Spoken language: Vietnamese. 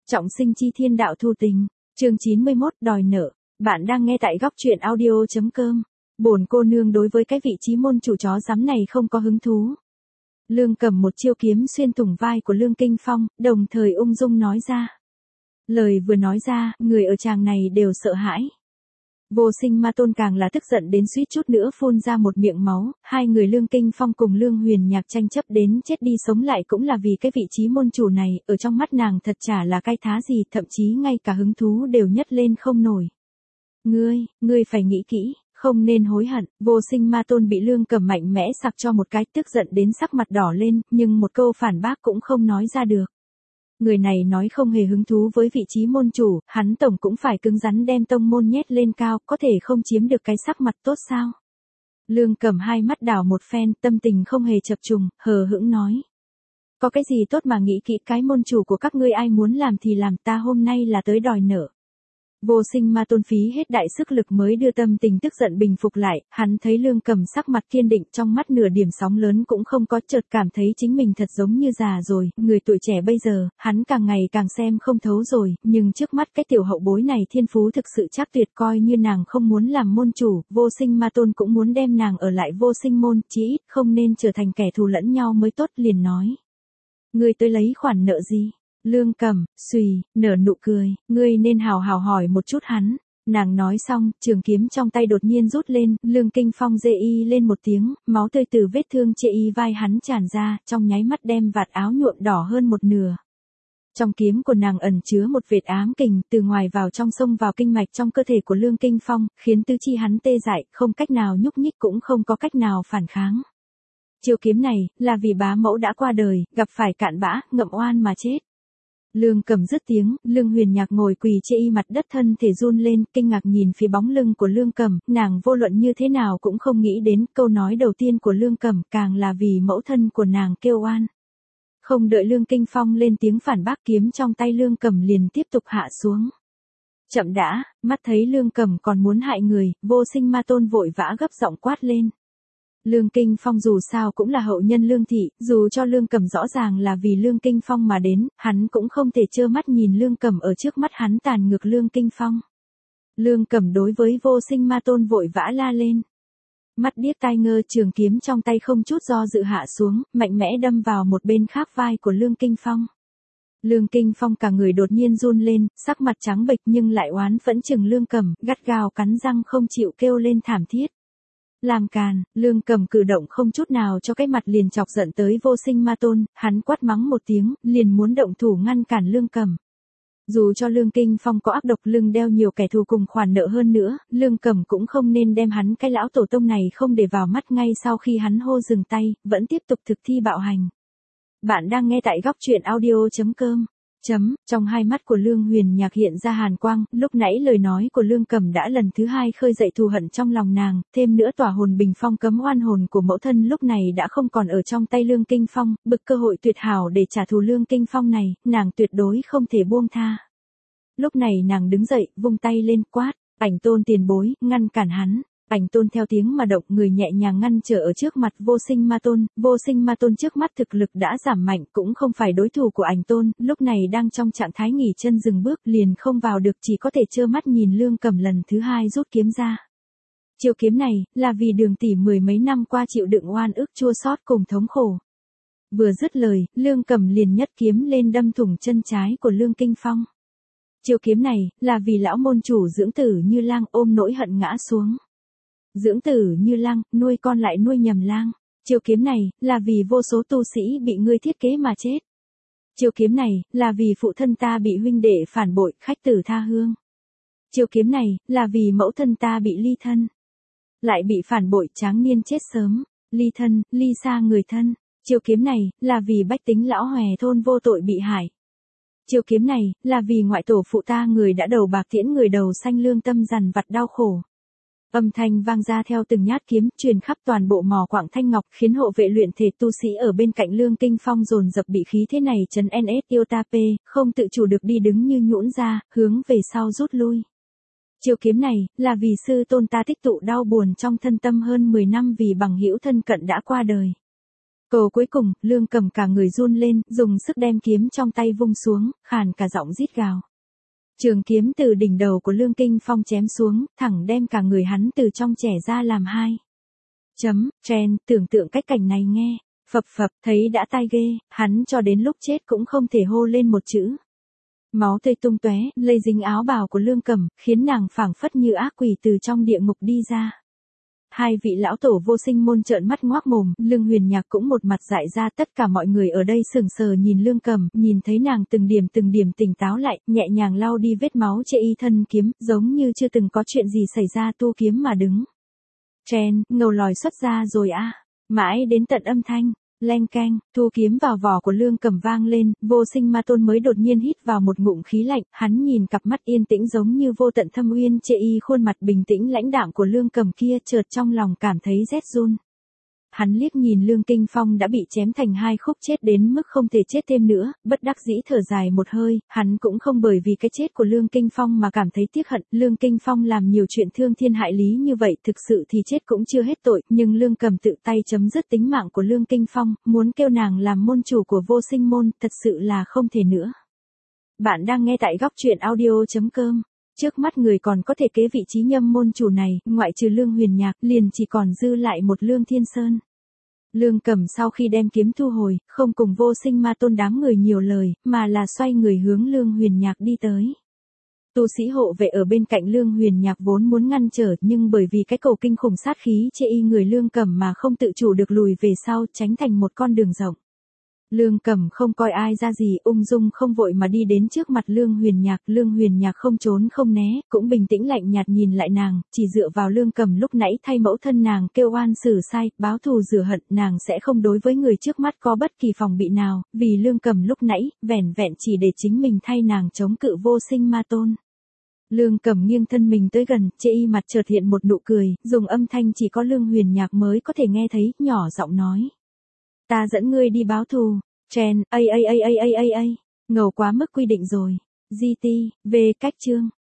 Trọng sinh chi thiên đạo thu tình, chương 91 đòi nợ. Bạn đang nghe tại góc truyện audio.com. Bổn cô nương đối với cái vị trí môn chủ chó rắm này không có hứng thú. Lương cầm một chiêu kiếm xuyên thủng vai của Lương Kinh Phong, đồng thời ung dung nói ra. Lời vừa nói ra, người ở tràng này đều sợ hãi. Vô Sinh Ma Tôn càng là tức giận đến suýt chút nữa phun ra một miệng máu, hai người Lương Kinh Phong cùng Lương Huyền Nhạc tranh chấp đến chết đi sống lại cũng là vì cái vị trí môn chủ này, ở trong mắt nàng thật chả là cái thá gì, thậm chí ngay cả hứng thú đều nhất lên không nổi. Ngươi phải nghĩ kỹ, không nên hối hận. Vô Sinh Ma Tôn bị Lương Cầm mạnh mẽ sặc cho một cái, tức giận đến sắc mặt đỏ lên, nhưng một câu phản bác cũng không nói ra được. Người này nói không hề hứng thú với vị trí môn chủ, hắn tổng cũng phải cứng rắn đem tông môn nhét lên cao, có thể không chiếm được cái sắc mặt tốt sao? Lương Cầm hai mắt đảo một phen, tâm tình không hề chập trùng, hờ hững nói. Có cái gì tốt mà nghĩ kỹ, cái môn chủ của các ngươi ai muốn làm thì làm, ta hôm nay là tới đòi nợ. Vô Sinh Ma Tôn phí hết đại sức lực mới đưa tâm tình tức giận bình phục lại, hắn thấy Lương Cầm sắc mặt kiên định, trong mắt nửa điểm sóng lớn cũng không có, chợt cảm thấy chính mình thật giống như già rồi, người tuổi trẻ bây giờ, hắn càng ngày càng xem không thấu rồi, nhưng trước mắt cái tiểu hậu bối này thiên phú thực sự chắc tuyệt, coi như nàng không muốn làm môn chủ, Vô Sinh Ma Tôn cũng muốn đem nàng ở lại Vô Sinh môn, chí ít không nên trở thành kẻ thù lẫn nhau mới tốt, liền nói. Ngươi tới lấy khoản nợ gì? Lương Cầm, xùy, nở nụ cười, ngươi nên hào hào hỏi một chút hắn. Nàng nói xong, trường kiếm trong tay đột nhiên rút lên, Lương Kinh Phong dê y lên một tiếng, máu tươi từ vết thương chệ y vai hắn tràn ra, trong nháy mắt đem vạt áo nhuộm đỏ hơn một nửa. Trong kiếm của nàng ẩn chứa một vệt ám kình, từ ngoài vào trong xông vào kinh mạch trong cơ thể của Lương Kinh Phong, khiến tứ chi hắn tê dại, không cách nào nhúc nhích cũng không có cách nào phản kháng. Chiêu kiếm này, là vì bá mẫu đã qua đời, gặp phải cạn bã, ngậm oan mà chết. Lương Cầm dứt tiếng, Lương Huyền Nhạc ngồi quỳ chê y mặt đất, thân thể run lên, kinh ngạc nhìn phía bóng lưng của Lương Cầm, nàng vô luận như thế nào cũng không nghĩ đến câu nói đầu tiên của Lương Cầm, càng là vì mẫu thân của nàng kêu oan. Không đợi Lương Kinh Phong lên tiếng phản bác, kiếm trong tay Lương Cầm liền tiếp tục hạ xuống. Chậm đã, mắt thấy Lương Cầm còn muốn hại người, Vô Sinh Ma Tôn vội vã gấp giọng quát lên. Lương Kinh Phong dù sao cũng là hậu nhân Lương thị, dù cho Lương Cầm rõ ràng là vì Lương Kinh Phong mà đến, hắn cũng không thể trơ mắt nhìn Lương Cầm ở trước mắt hắn tàn ngược Lương Kinh Phong. Lương Cầm đối với Vô Sinh Ma Tôn vội vã la lên. Mắt điếc tai ngơ, trường kiếm trong tay không chút do dự hạ xuống, mạnh mẽ đâm vào một bên khác vai của Lương Kinh Phong. Lương Kinh Phong cả người đột nhiên run lên, sắc mặt trắng bệch nhưng lại oán phẫn chừng Lương Cầm, gắt gao cắn răng không chịu kêu lên thảm thiết. Làm càn, Lương Cầm cử động không chút nào cho cái mặt liền chọc giận tới Vô Sinh Ma Tôn, hắn quát mắng một tiếng, liền muốn động thủ ngăn cản Lương Cầm. Dù cho Lương Kinh Phong có ác độc lưng đeo nhiều kẻ thù cùng khoản nợ hơn nữa, Lương Cầm cũng không nên đem hắn cái lão tổ tông này không để vào mắt. Ngay sau khi hắn hô dừng tay, vẫn tiếp tục thực thi bạo hành. Bạn đang nghe tại góc truyện audio.com. Trong hai mắt của Lương Huyền Nhạc hiện ra hàn quang, lúc nãy lời nói của Lương Cầm đã lần thứ hai khơi dậy thù hận trong lòng nàng, thêm nữa tỏa hồn bình phong cấm oan hồn của mẫu thân lúc này đã không còn ở trong tay Lương Kinh Phong, bực cơ hội tuyệt hảo để trả thù Lương Kinh Phong này, nàng tuyệt đối không thể buông tha. Lúc này nàng đứng dậy, vung tay lên quát, Ảnh Tôn tiền bối, ngăn cản hắn. Ảnh Tôn theo tiếng mà động, người nhẹ nhàng ngăn trở ở trước mặt Vô Sinh Ma Tôn. Vô Sinh Ma Tôn trước mắt thực lực đã giảm mạnh, cũng không phải đối thủ của Ảnh Tôn, lúc này đang trong trạng thái nghỉ chân dừng bước, liền không vào được, chỉ có thể trơ mắt nhìn Lương Cầm lần thứ hai rút kiếm ra. Chiêu kiếm này, là vì Đường tỷ mười mấy năm qua chịu đựng oan ức chua xót cùng thống khổ. Vừa dứt lời, Lương Cầm liền nhất kiếm lên đâm thủng chân trái của Lương Kinh Phong. Chiêu kiếm này, là vì lão môn chủ dưỡng tử Như Lang ôm nỗi hận ngã xuống. Dưỡng tử Như Lang, nuôi con lại nuôi nhầm lang. Chiêu kiếm này, là vì vô số tu sĩ bị ngươi thiết kế mà chết. Chiêu kiếm này, là vì phụ thân ta bị huynh đệ phản bội, khách tử tha hương. Chiêu kiếm này, là vì mẫu thân ta bị ly thân. Lại bị phản bội, tráng niên chết sớm. Ly thân, ly xa người thân. Chiêu kiếm này, là vì bách tính lão hòe thôn vô tội bị hại. Chiêu kiếm này, là vì ngoại tổ phụ ta người đã đầu bạc tiễn người đầu xanh lương tâm dằn vặt đau khổ. Âm thanh vang ra theo từng nhát kiếm, truyền khắp toàn bộ mỏ quặng Thanh Ngọc, khiến hộ vệ luyện thể tu sĩ ở bên cạnh Lương Kinh Phong dồn dập bị khí thế này chấn NS Yotape, không tự chủ được đi đứng như nhũn ra, hướng về sau rút lui. Chiêu kiếm này, là vì sư tôn ta tích tụ đau buồn trong thân tâm hơn 10 năm vì bằng hữu thân cận đã qua đời. Câu cuối cùng, Lương Cầm cả người run lên, dùng sức đem kiếm trong tay vung xuống, khàn cả giọng rít gào. Trường kiếm từ đỉnh đầu của Lương Kinh Phong chém xuống, thẳng đem cả người hắn từ trong chẻ ra làm hai. Chen, tưởng tượng cách cảnh này nghe, phập phập, thấy đã tai ghê, hắn cho đến lúc chết cũng không thể hô lên một chữ. Máu tươi tung tóe, lây dính áo bào của Lương Cầm, khiến nàng phảng phất như ác quỷ từ trong địa ngục đi ra. Hai vị lão tổ vô sinh môn trợn mắt ngoác mồm, Lương Huyền Nhạc cũng một mặt dại ra, tất cả mọi người ở đây sững sờ nhìn Lương Cầm, nhìn thấy nàng từng điểm tỉnh táo lại, nhẹ nhàng lau đi vết máu trên y thân kiếm, giống như chưa từng có chuyện gì xảy ra, tu kiếm mà đứng. Chen, ngầu lòi xuất ra rồi a. Mãi đến tận âm thanh leng keng, thu kiếm vào vỏ của Lương Cầm vang lên, vô sinh ma tôn mới đột nhiên hít vào một ngụm khí lạnh, hắn nhìn cặp mắt yên tĩnh giống như vô tận thâm uyên chê y khuôn mặt bình tĩnh lãnh đạm của Lương Cầm kia, chợt trong lòng cảm thấy rét run. Hắn liếc nhìn Lương Kinh Phong đã bị chém thành hai khúc chết đến mức không thể chết thêm nữa, bất đắc dĩ thở dài một hơi, hắn cũng không bởi vì cái chết của Lương Kinh Phong mà cảm thấy tiếc hận, Lương Kinh Phong làm nhiều chuyện thương thiên hại lý như vậy, thực sự thì chết cũng chưa hết tội, nhưng Lương Cầm tự tay chấm dứt tính mạng của Lương Kinh Phong, muốn kêu nàng làm môn chủ của vô sinh môn, thật sự là không thể nữa. Bạn đang nghe tại góc truyện audio.com. Trước mắt người còn có thể kế vị trí nhâm môn chủ này, ngoại trừ Lương Huyền Nhạc, liền chỉ còn dư lại một Lương Thiên Sơn. Lương Cầm sau khi đem kiếm thu hồi, không cùng vô sinh ma tôn đám người nhiều lời, mà là xoay người hướng Lương Huyền Nhạc đi tới. Tu sĩ hộ vệ ở bên cạnh Lương Huyền Nhạc vốn muốn ngăn trở, nhưng bởi vì cái cầu kinh khủng sát khí chê y người Lương Cầm mà không tự chủ được lùi về sau, tránh thành một con đường rộng. Lương Cầm không coi ai ra gì, ung dung không vội mà đi đến trước mặt Lương Huyền Nhạc không trốn không né, cũng bình tĩnh lạnh nhạt nhìn lại nàng, chỉ dựa vào Lương Cầm lúc nãy thay mẫu thân nàng kêu oan xử sai, báo thù rửa hận, nàng sẽ không đối với người trước mắt có bất kỳ phòng bị nào, vì Lương Cầm lúc nãy, vẻn vẹn chỉ để chính mình thay nàng chống cự vô sinh ma tôn. Lương Cầm nghiêng thân mình tới gần, chê y mặt chợt hiện một nụ cười, dùng âm thanh chỉ có Lương Huyền Nhạc mới có thể nghe thấy, nhỏ giọng nói. Ta dẫn ngươi đi báo thù. Chen, ngầu quá mức quy định rồi. GT, về cách chương.